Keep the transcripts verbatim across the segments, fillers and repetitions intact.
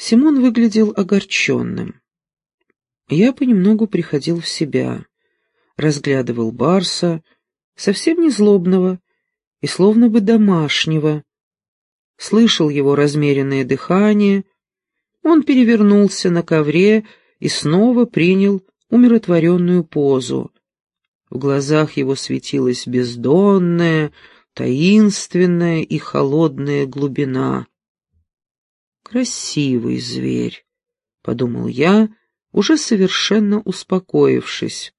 Симон выглядел огорченным. Я понемногу приходил в себя, разглядывал Барса, совсем не злобного и словно бы домашнего, слышал его размеренное дыхание. Он перевернулся на ковре и снова принял умиротворенную позу. В глазах его светилась бездонная, таинственная и холодная глубина. «Красивый зверь», — подумал я, уже совершенно успокоившись.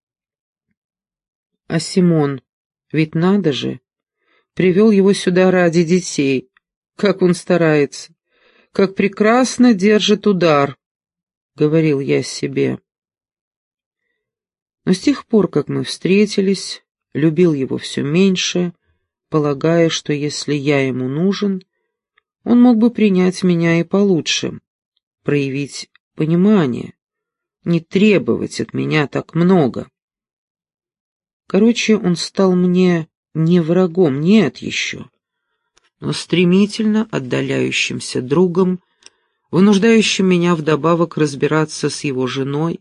А Симон, ведь надо же, привел его сюда ради детей. Как он старается, как прекрасно держит удар, — говорил я себе. Но с тех пор, как мы встретились, любил его все меньше, полагая, что если я ему нужен, он мог бы принять меня и получше, проявить понимание, не требовать от меня так много. Короче, он стал мне не врагом, нет еще, но стремительно отдаляющимся другом, вынуждающим меня вдобавок разбираться с его женой.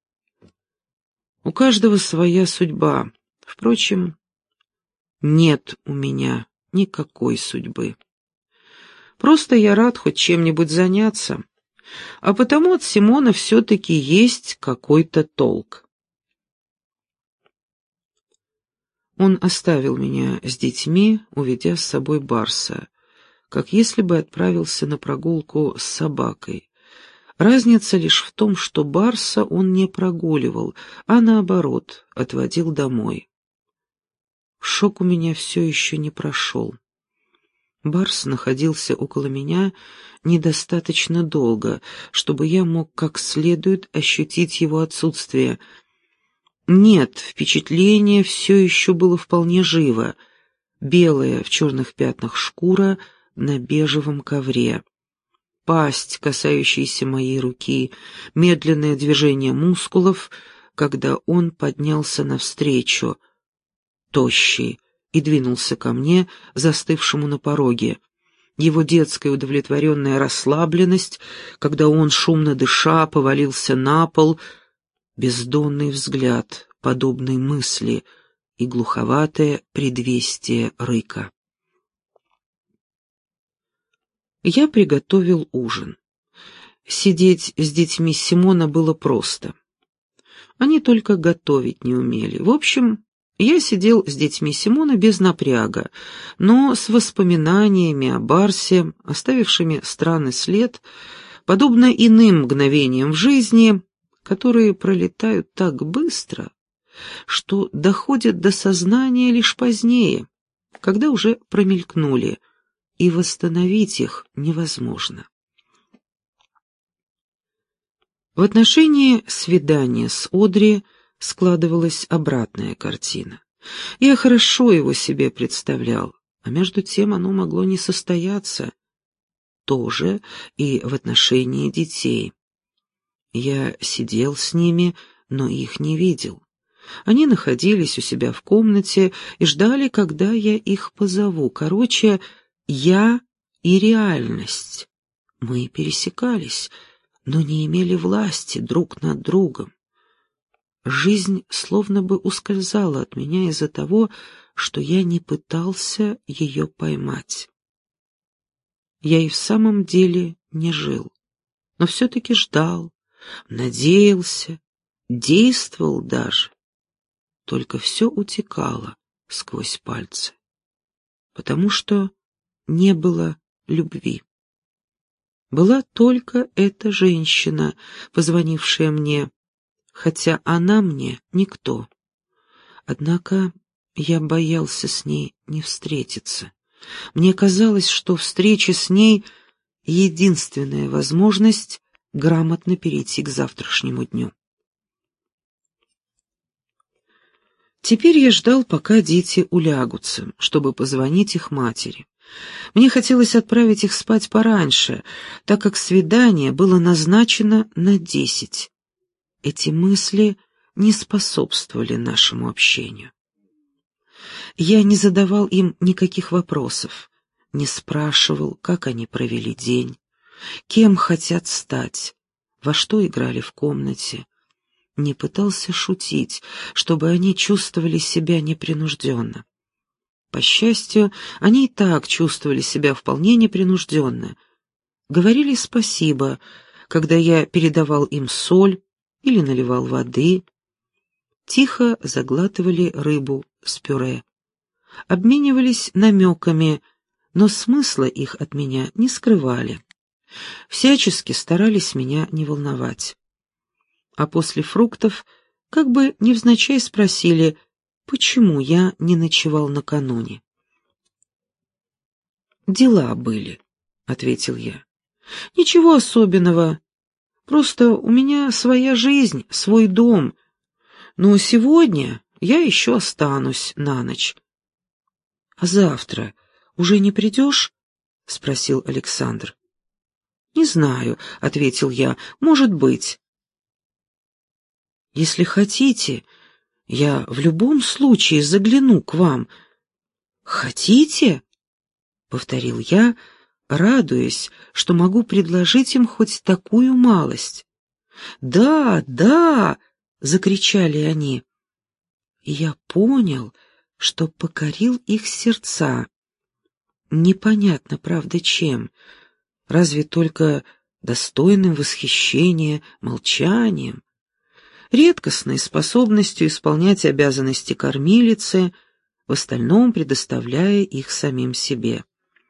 У каждого своя судьба. Впрочем, нет у меня никакой судьбы. Просто я рад хоть чем-нибудь заняться, а потому от Симона все-таки есть какой-то толк. Он оставил меня с детьми, уведя с собой Барса, как если бы отправился на прогулку с собакой. Разница лишь в том, что Барса он не прогуливал, а наоборот, отводил домой. Шок у меня все еще не прошел. Барс находился около меня недостаточно долго, чтобы я мог как следует ощутить его отсутствие. Нет, впечатление все еще было вполне живо. Белая в черных пятнах шкура на бежевом ковре. Пасть, касающаяся моей руки, медленное движение мускулов, когда он поднялся навстречу, тощий, и двинулся ко мне, застывшему на пороге. Его детская удовлетворенная расслабленность, когда он, шумно дыша, повалился на пол, бездонный взгляд, подобный мысли, и глуховатое предвестие рыка. Я приготовил ужин. Сидеть с детьми Симона было просто. Они только готовить не умели. В общем, я сидел с детьми Симона без напряга, но с воспоминаниями о Барсе, оставившими странный след, подобно иным мгновениям в жизни, которые пролетают так быстро, что доходят до сознания лишь позднее, когда уже промелькнули, и восстановить их невозможно. В отношении свидания с Одри складывалась обратная картина. Я хорошо его себе представлял, а между тем оно могло не состояться. Тоже и в отношении детей. Я сидел с ними, но их не видел. Они находились у себя в комнате и ждали, когда я их позову. Короче, я и реальность. Мы пересекались, но не имели власти друг над другом. Жизнь словно бы ускользала от меня из-за того, что я не пытался ее поймать. Я и в самом деле не жил, но все-таки ждал, надеялся, действовал даже. Только все утекало сквозь пальцы, потому что не было любви. Была только эта женщина, позвонившая мне, хотя она мне никто. Однако я боялся с ней не встретиться. Мне казалось, что встреча с ней — единственная возможность грамотно перейти к завтрашнему дню. Теперь я ждал, пока дети улягутся, чтобы позвонить их матери. Мне хотелось отправить их спать пораньше, так как свидание было назначено на десять. Эти мысли не способствовали нашему общению. Я не задавал им никаких вопросов, не спрашивал, как они провели день. кем хотят стать, во что играли в комнате. Не пытался шутить, чтобы они чувствовали себя непринужденно. По счастью, они и так чувствовали себя вполне непринужденно. Говорили спасибо, когда я передавал им соль или наливал воды. Тихо заглатывали рыбу с пюре. Обменивались намеками, но смысла их от меня не скрывали. Всячески старались меня не волновать. А после фруктов как бы невзначай спросили, почему я не ночевал накануне. «Дела были», — ответил я. «Ничего особенного. Просто у меня своя жизнь, свой дом. Но сегодня я еще останусь на ночь». «А завтра уже не придешь?» — спросил Александр. «Не знаю», — ответил я, — «может быть». «Если хотите, я в любом случае загляну к вам». «Хотите?» — повторил я, радуясь, что могу предложить им хоть такую малость. «Да, да!» — закричали они. И я понял, что покорил их сердца. Непонятно, правда, чем, разве только достойным восхищения молчанием, редкостной способностью исполнять обязанности кормилицы, в остальном предоставляя их самим себе.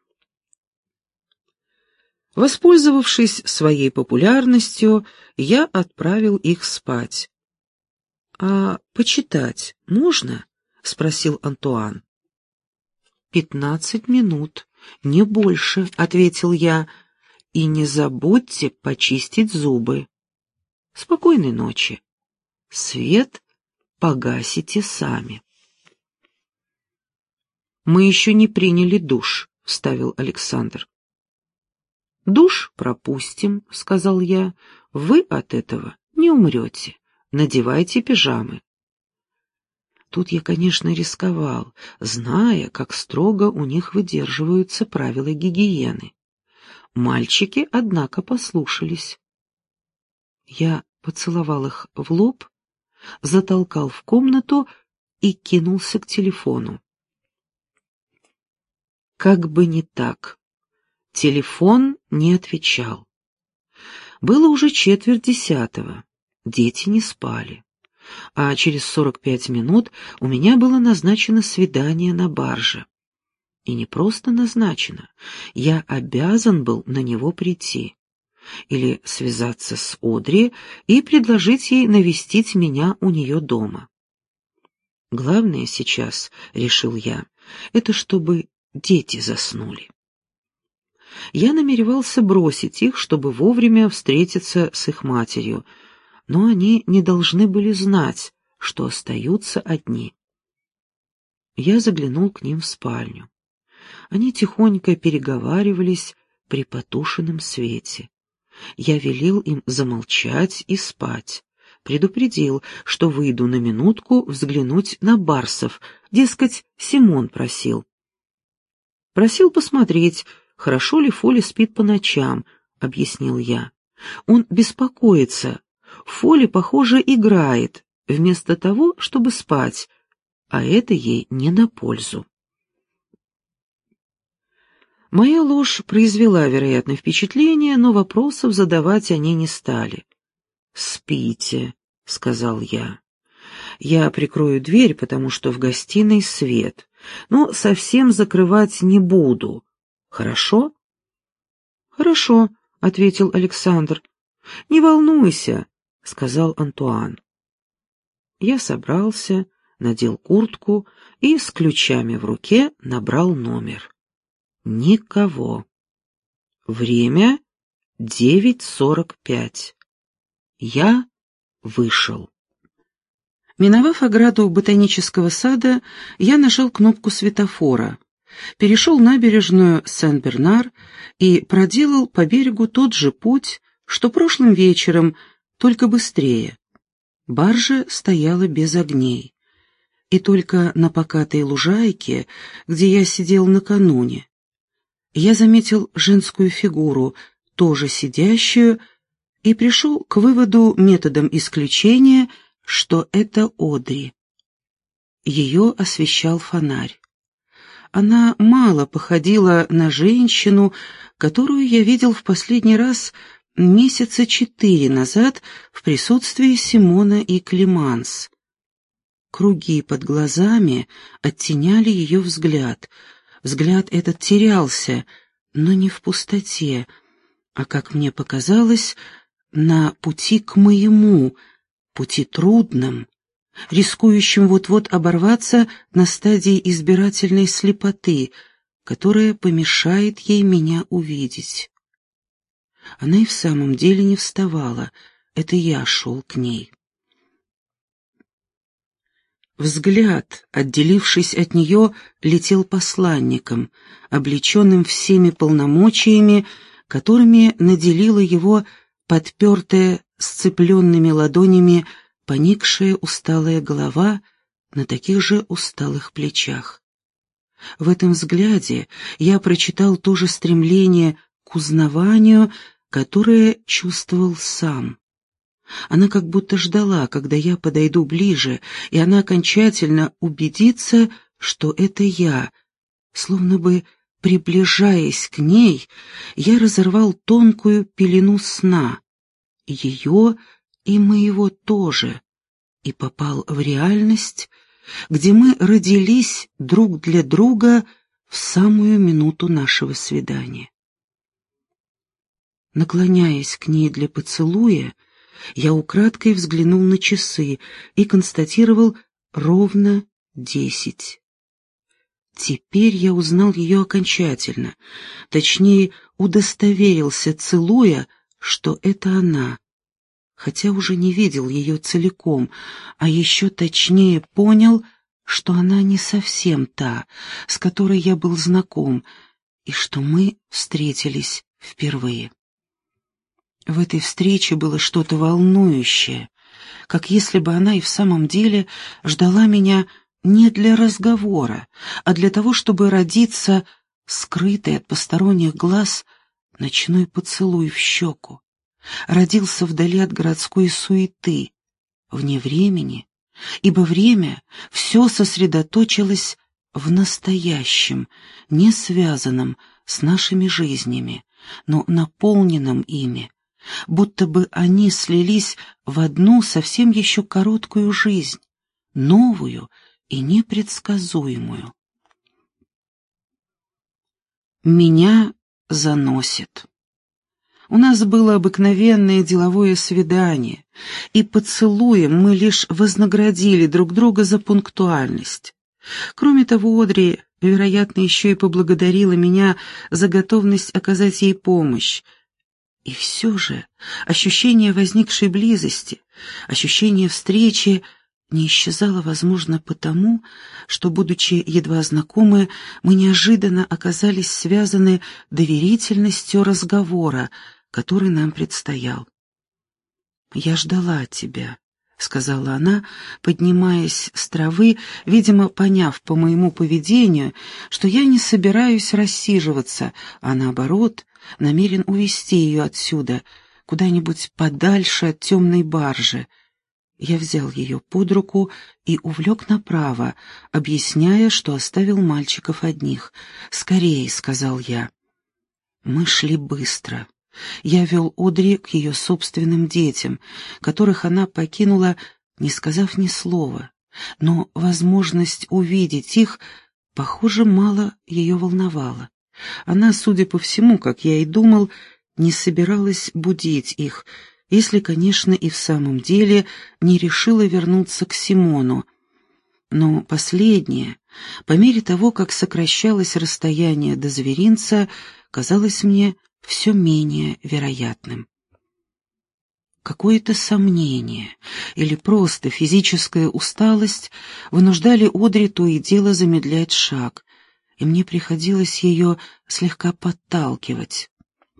Воспользовавшись своей популярностью, я отправил их спать. «А почитать можно?» — спросил Антуан. «Пятнадцать минут, не больше», — ответил я, — «и не забудьте почистить зубы. Спокойной ночи. Свет погасите сами». «Мы еще не приняли душ», — вставил Александр. «Душ пропустим», — сказал я, — «вы от этого не умрете. Надевайте пижамы». Тут я, конечно, рисковал, зная, как строго у них выдерживаются правила гигиены. Мальчики, однако, послушались. Я поцеловал их в лоб, затолкал в комнату и кинулся к телефону. Как бы не так. Телефон не отвечал. Было уже четверть десятого. Дети не спали. А через сорок пять минут у меня было назначено свидание на барже. И не просто назначено, я обязан был на него прийти. Или связаться с Одри и предложить ей навестить меня у нее дома. Главное сейчас, решил я, это чтобы дети заснули. Я намеревался бросить их, чтобы вовремя встретиться с их матерью, но они не должны были знать, что остаются одни. Я заглянул к ним в спальню. Они тихонько переговаривались при потушенном свете. Я велел им замолчать и спать, предупредил, что выйду на минутку взглянуть на барсов, дескать, Симон просил. Просил посмотреть, хорошо ли Фоли спит по ночам, объяснил я. Он беспокоится. Фоли, похоже, играет, вместо того, чтобы спать, а это ей не на пользу. Моя ложь произвела, вероятно, впечатление, но вопросов задавать они не стали. «Спите», — сказал я. «Я прикрою дверь, потому что в гостиной свет, но совсем закрывать не буду. Хорошо?» «Хорошо», — ответил Александр. «Не волнуйся», — сказал Антуан. Я собрался, надел куртку и с ключами в руке набрал номер. Никого. Время девять сорок пять. Я вышел. Миновав ограду ботанического сада, я нажал кнопку светофора, перешел набережную Сен-Бернар и проделал по берегу тот же путь, что прошлым вечером, только быстрее. Баржа стояла без огней, и только на покатой лужайке, где я сидел накануне, я заметил женскую фигуру, тоже сидящую, и пришел к выводу методом исключения, что это Одри. Ее освещал фонарь. Она мало походила на женщину, которую я видел в последний раз месяца четыре назад в присутствии Симона и Клеманс. Круги под глазами оттеняли ее взгляд. Взгляд этот терялся, но не в пустоте, а, как мне показалось, на пути к моему, пути трудном, рискующим вот-вот оборваться на стадии избирательной слепоты, которая помешает ей меня увидеть. Она и в самом деле не вставала, это я шел к ней. Взгляд, отделившись от нее, летел посланником, облеченным всеми полномочиями, которыми наделила его подпертая сцепленными ладонями поникшая усталая голова на таких же усталых плечах. В этом взгляде я прочитал то же стремление к узнаванию, которое чувствовал сам. Она как будто ждала, когда я подойду ближе, и она окончательно убедится, что это я. Словно бы, приближаясь к ней, я разорвал тонкую пелену сна, ее и моего тоже, и попал в реальность, где мы родились друг для друга в самую минуту нашего свидания. Наклоняясь к ней для поцелуя, я украдкой взглянул на часы и констатировал ровно десять. Теперь я узнал ее окончательно, точнее, удостоверился, целуя, что это она, хотя уже не видел ее целиком, а еще точнее понял, что она не совсем та, с которой я был знаком, и что мы встретились впервые. В этой встрече было что-то волнующее, как если бы она и в самом деле ждала меня не для разговора, а для того, чтобы родиться, скрытый от посторонних глаз, ночной поцелуй в щеку. Родился вдали от городской суеты, вне времени, ибо время все сосредоточилось в настоящем, не связанном с нашими жизнями, но наполненном ими, будто бы они слились в одну совсем еще короткую жизнь, новую и непредсказуемую. Меня заносит. У нас было обыкновенное деловое свидание, и поцелуем мы лишь вознаградили друг друга за пунктуальность. Кроме того, Одри, вероятно, еще и поблагодарила меня за готовность оказать ей помощь. И все же ощущение возникшей близости, ощущение встречи не исчезало, возможно, потому, что, будучи едва знакомы, мы неожиданно оказались связаны доверительностью разговора, который нам предстоял. «Я ждала тебя», — сказала она, поднимаясь с травы, видимо, поняв по моему поведению, что я не собираюсь рассиживаться, а наоборот, намерен увести ее отсюда, куда-нибудь подальше от темной баржи. Я взял ее под руку и увлек направо, объясняя, что оставил мальчиков одних. «Скорее», — сказал я. Мы шли быстро. Я вел Одри к ее собственным детям, которых она покинула, не сказав ни слова, но возможность увидеть их, похоже, мало ее волновала. Она, судя по всему, как я и думал, не собиралась будить их, если, конечно, и в самом деле не решила вернуться к Симону. Но последнее, по мере того, как сокращалось расстояние до зверинца, казалось мне все менее вероятным. Какое-то сомнение или просто физическая усталость вынуждали Одри то и дело замедлять шаг, и мне приходилось ее слегка подталкивать.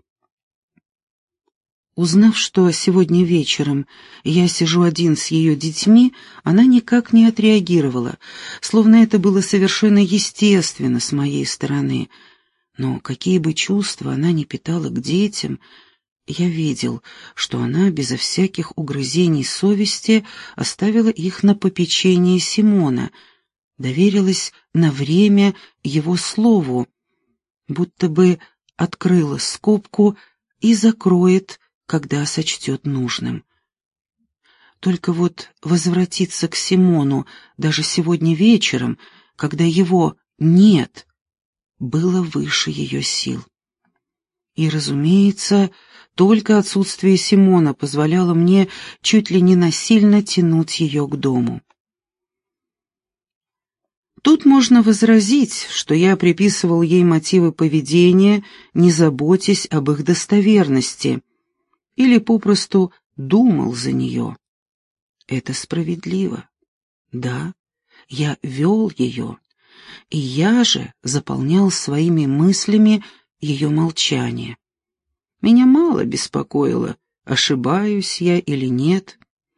Узнав, что сегодня вечером я сижу один с ее детьми, она никак не отреагировала, словно это было совершенно естественно с моей стороны. Но какие бы чувства она ни питала к детям, я видел, что она безо всяких угрызений совести оставила их на попечение Симона, доверилась на время его слову, будто бы открыла скобку и закроет, когда сочтет нужным. Только вот возвратиться к Симону даже сегодня вечером, когда его нет, было выше ее сил. И, разумеется, только отсутствие Симона позволяло мне чуть ли не насильно тянуть ее к дому. Тут можно возразить, что я приписывал ей мотивы поведения, не заботясь об их достоверности, или попросту думал за нее. Это справедливо. Да, я вел ее, и я же заполнял своими мыслями ее молчание. Меня мало беспокоило, ошибаюсь я или нет.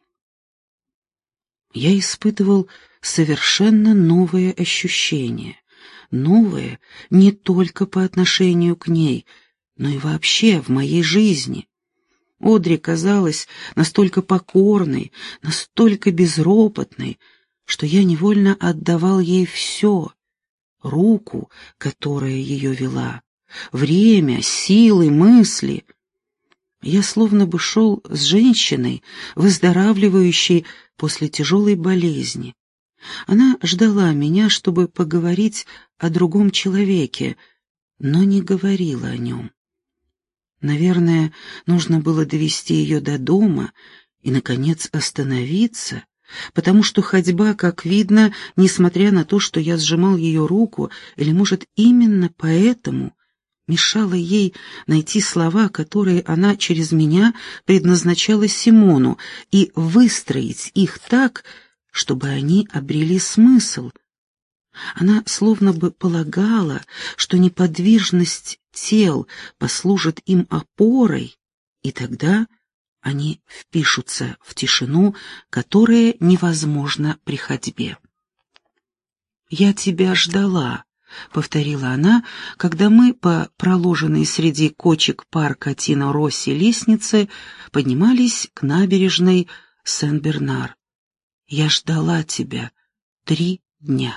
Я испытывал совершенно новое ощущение, новое не только по отношению к ней, но и вообще в моей жизни. Одри казалась настолько покорной, настолько безропотной, что я невольно отдавал ей все: руку, которая ее вела, время, силы, мысли. Я словно бы шел с женщиной, выздоравливающей после тяжелой болезни. Она ждала меня, чтобы поговорить о другом человеке, но не говорила о нем. Наверное, нужно было довести ее до дома и, наконец, остановиться, потому что ходьба, как видно, несмотря на то, что я сжимал ее руку, или, может, именно поэтому, мешала ей найти слова, которые она через меня предназначала Симону, и выстроить их так, чтобы они обрели смысл. Она словно бы полагала, что неподвижность тел послужит им опорой, и тогда они впишутся в тишину, которая невозможна при ходьбе. «Я тебя ждала», — повторила она, когда мы по проложенной среди кочек парка Тино-Росси лестнице поднимались к набережной Сен-Бернар. «Я ждала тебя три дня».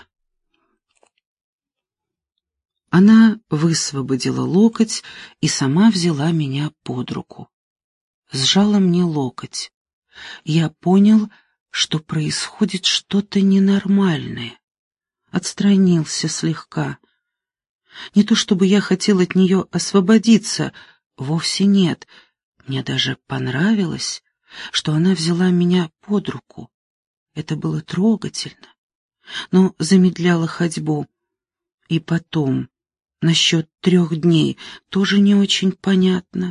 Она высвободила локоть и сама взяла меня под руку. Сжала мне локоть. Я понял, что происходит что-то ненормальное. Отстранился слегка. Не то чтобы я хотел от нее освободиться, вовсе нет. Мне даже понравилось, что она взяла меня под руку. Это было трогательно, но замедляло ходьбу. И потом, насчет трех дней, тоже не очень понятно.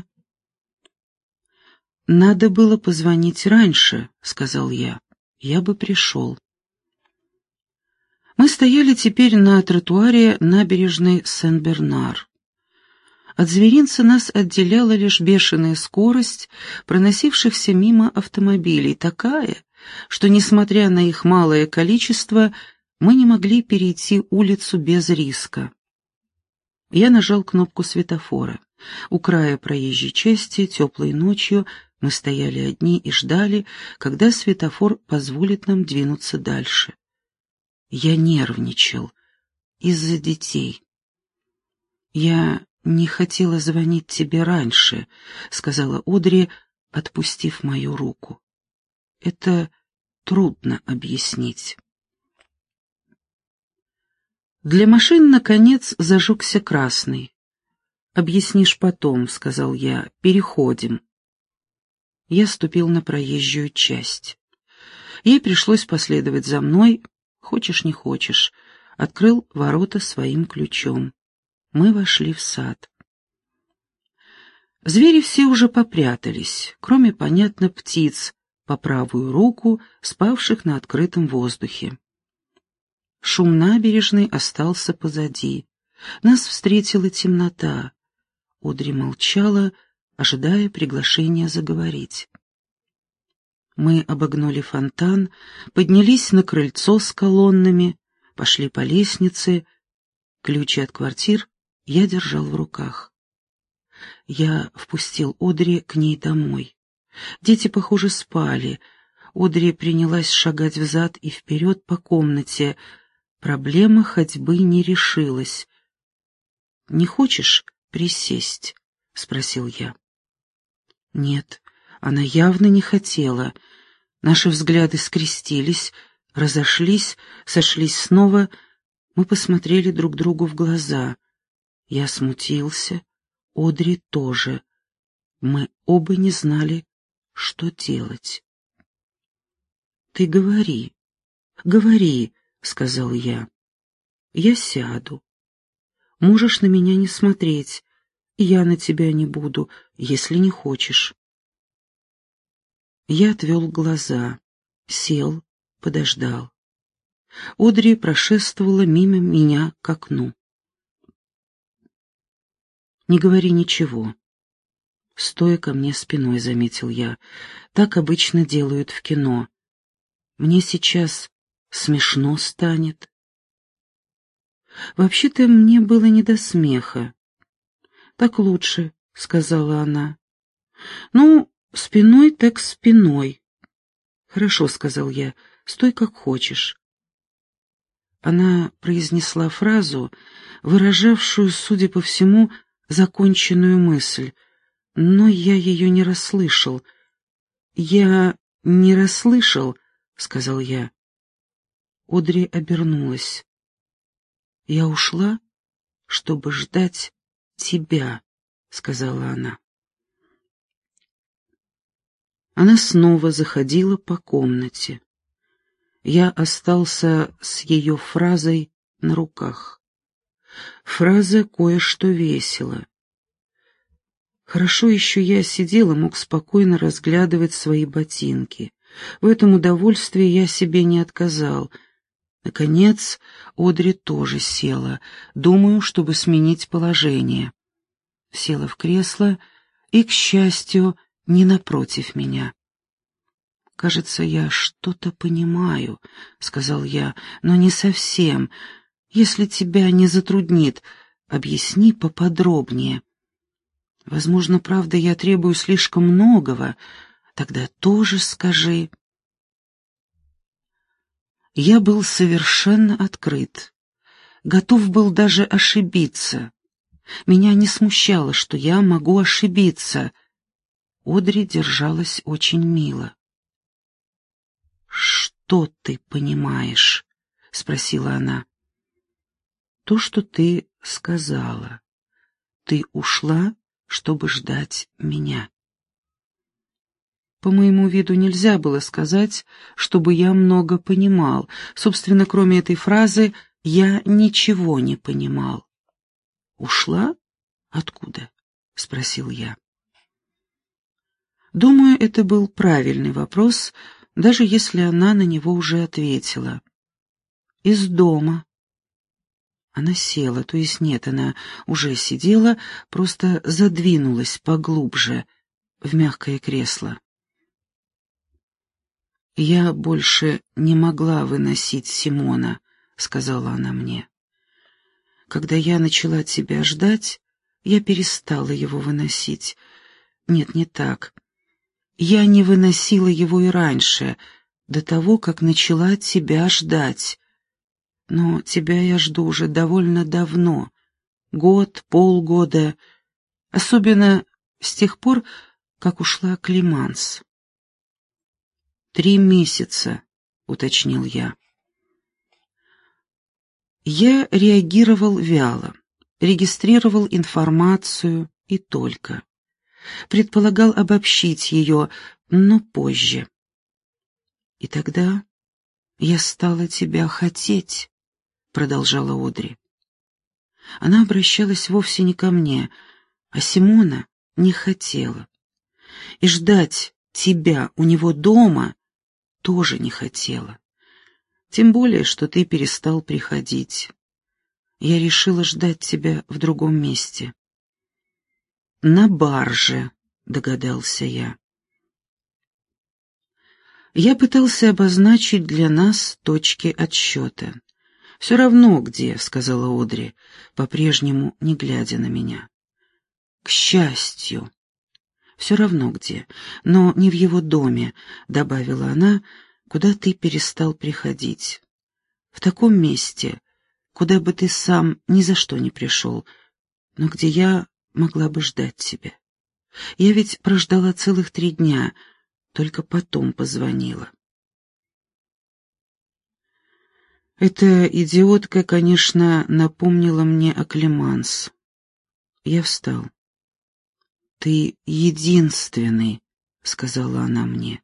«Надо было позвонить раньше», — сказал я. «Я бы пришел». Мы стояли теперь на тротуаре набережной Сен-Бернар. От зверинца нас отделяла лишь бешеная скорость проносившихся мимо автомобилей, такая, что, несмотря на их малое количество, мы не могли перейти улицу без риска. Я нажал кнопку светофора. У края проезжей части, теплой ночью, мы стояли одни и ждали, когда светофор позволит нам двинуться дальше. Я нервничал из-за детей. «Я не хотела звонить тебе раньше», — сказала Одри, отпустив мою руку. «Это трудно объяснить». Для машин, наконец, зажегся красный. «Объяснишь потом», — сказал я, — «переходим». Я ступил на проезжую часть. Ей пришлось последовать за мной, хочешь не хочешь, открыл ворота своим ключом. Мы вошли в сад. Звери все уже попрятались, кроме, понятно, птиц, по правую руку, спавших на открытом воздухе. Шум набережной остался позади. Нас встретила темнота. Одри молчала, ожидая приглашения заговорить. Мы обогнули фонтан, поднялись на крыльцо с колоннами, пошли по лестнице. Ключи от квартир я держал в руках. Я впустил Одри к ней домой. Дети, похоже, спали. Одри принялась шагать взад и вперед по комнате. Проблема ходьбы не решилась. «Не хочешь присесть?» — спросил я. Нет, она явно не хотела. Наши взгляды скрестились, разошлись, сошлись снова. Мы посмотрели друг другу в глаза. Я смутился, Одри тоже. Мы оба не знали, что делать. «Ты говори, говори», — сказал я. «Я сяду. Можешь на меня не смотреть, и я на тебя не буду, если не хочешь». Я отвел глаза, сел, подождал. Одри прошествовала мимо меня к окну. «Не говори ничего». Стоя ко мне спиной, заметил я. Так обычно делают в кино. Мне сейчас смешно станет. Вообще-то мне было не до смеха. «Так лучше», — сказала она. «Ну, спиной так спиной». «Хорошо», — сказал я, — «стой как хочешь». Она произнесла фразу, выражавшую, судя по всему, законченную мысль, но я ее не расслышал. «Я не расслышал», — сказал я. Одри обернулась. «Я ушла, чтобы ждать тебя», — сказала она. Она снова заходила по комнате. Я остался с ее фразой на руках. Фраза кое-что весила. Хорошо еще я сидел и мог спокойно разглядывать свои ботинки. В этом удовольствии я себе не отказал. Наконец, Одри тоже села, думаю, чтобы сменить положение. Села в кресло и, к счастью, не напротив меня. «Кажется, я что-то понимаю», — сказал я, — «но не совсем. Если тебя не затруднит, объясни поподробнее. Возможно, правда, я требую слишком многого. Тогда тоже скажи». Я был совершенно открыт, готов был даже ошибиться. Меня не смущало, что я могу ошибиться. Одри держалась очень мило. «Что ты понимаешь?» — спросила она. «То, что ты сказала. Ты ушла, чтобы ждать меня». По моему виду нельзя было сказать, чтобы я много понимал. Собственно, кроме этой фразы, я ничего не понимал. «Ушла? Откуда?» — спросил я. Думаю, это был правильный вопрос, даже если она на него уже ответила. «Из дома». Она села, то есть нет, она уже сидела, просто задвинулась поглубже в мягкое кресло. «Я больше не могла выносить Симона», — сказала она мне. «Когда я начала тебя ждать, я перестала его выносить. Нет, не так. Я не выносила его и раньше, до того, как начала тебя ждать. Но тебя я жду уже довольно давно, год, полгода, особенно с тех пор, как ушла Климанс». «Три месяца», — уточнил я. Я реагировал вяло, регистрировал информацию и только. Предполагал обобщить ее, но позже. «И тогда я стала тебя хотеть», — продолжала Одри. Она обращалась вовсе не ко мне, а Симона не хотела. И ждать тебя у него дома тоже не хотела. Тем более, что ты перестал приходить. Я решила ждать тебя в другом месте. На барже, догадался я. Я пытался обозначить для нас точки отсчета. «Все равно где», — сказала Одри, по-прежнему не глядя на меня. К счастью. Все равно где, но не в его доме, добавила она, куда ты перестал приходить. В таком месте, куда бы ты сам ни за что не пришел, но где я могла бы ждать тебя. Я ведь прождала целых три дня, только потом позвонила. Эта идиотка, конечно, напомнила мне о Клеманс. Я встал. «Ты единственный», — сказала она мне.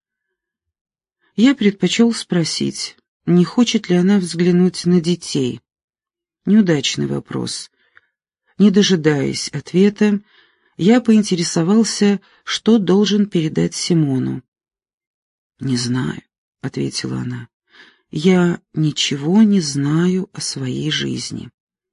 Я предпочел спросить, не хочет ли она взглянуть на детей. Неудачный вопрос. Не дожидаясь ответа, я поинтересовался, что должен передать Симону. «Не знаю», — ответила она. «Я ничего не знаю о своей жизни».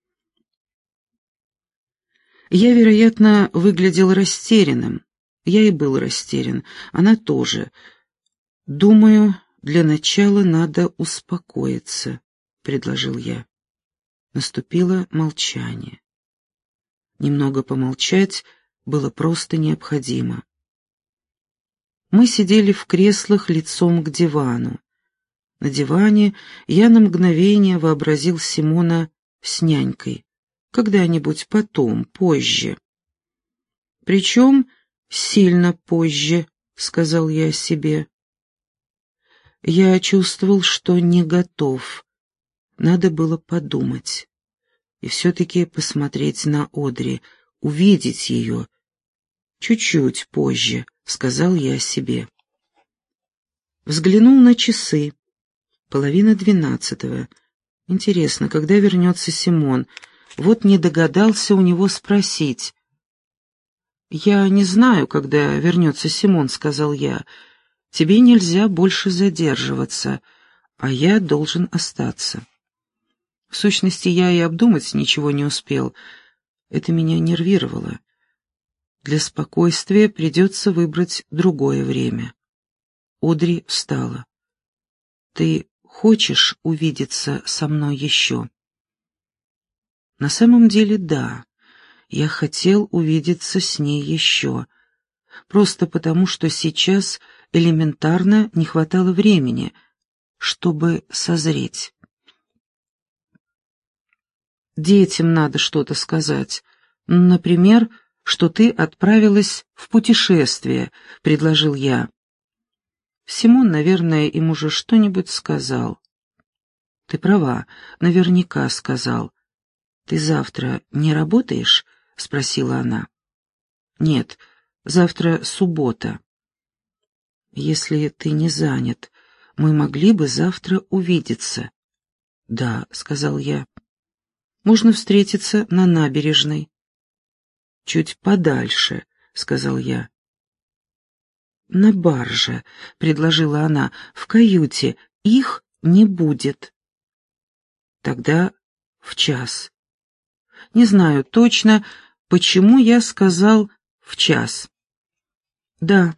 Я, вероятно, выглядел растерянным. Я и был растерян, она тоже. «Думаю, для начала надо успокоиться», — предложил я. Наступило молчание. Немного помолчать было просто необходимо. Мы сидели в креслах лицом к дивану. На диване я на мгновение вообразил Симона с нянькой. Когда-нибудь потом, позже. Причем сильно позже, сказал я себе. Я чувствовал, что не готов. Надо было подумать. И все-таки посмотреть на Одри, увидеть ее. Чуть-чуть позже, сказал я себе. Взглянул на часы. Половина двенадцатого. Интересно, когда вернется Симон? Вот не догадался у него спросить. «Я не знаю, когда вернется Симон», — сказал я. «Тебе нельзя больше задерживаться, а я должен остаться». В сущности, я и обдумать ничего не успел. Это меня нервировало. Для спокойствия придется выбрать другое время. Одри встала. «Ты хочешь увидеться со мной еще?» На самом деле, да, я хотел увидеться с ней еще, просто потому, что сейчас элементарно не хватало времени, чтобы созреть. Детям надо что-то сказать, например, что ты отправилась в путешествие, предложил я. Симон, наверное, им уже что-нибудь сказал. Ты права, наверняка сказал. «Ты завтра не работаешь?» — спросила она. «Нет, завтра суббота». «Если ты не занят, мы могли бы завтра увидеться». «Да», — сказал я. «Можно встретиться на набережной». «Чуть подальше», — сказал я. «На барже», — предложила она, — «в каюте. Их не будет». «Тогда в час». Не знаю точно, почему я сказал «в час». «Да».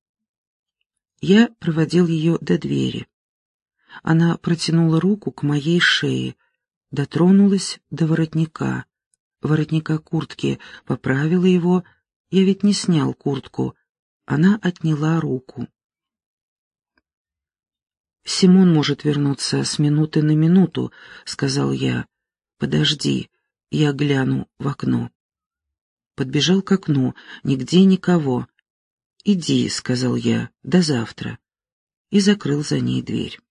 Я проводил ее до двери. Она протянула руку к моей шее, дотронулась до воротника, воротника куртки, поправила его. Я ведь не снял куртку. Она отняла руку. «Симон может вернуться с минуты на минуту», — сказал я. «Подожди, я гляну в окно». Подбежал к окну, нигде никого. «Иди», — сказал я, — «до завтра», и закрыл за ней дверь.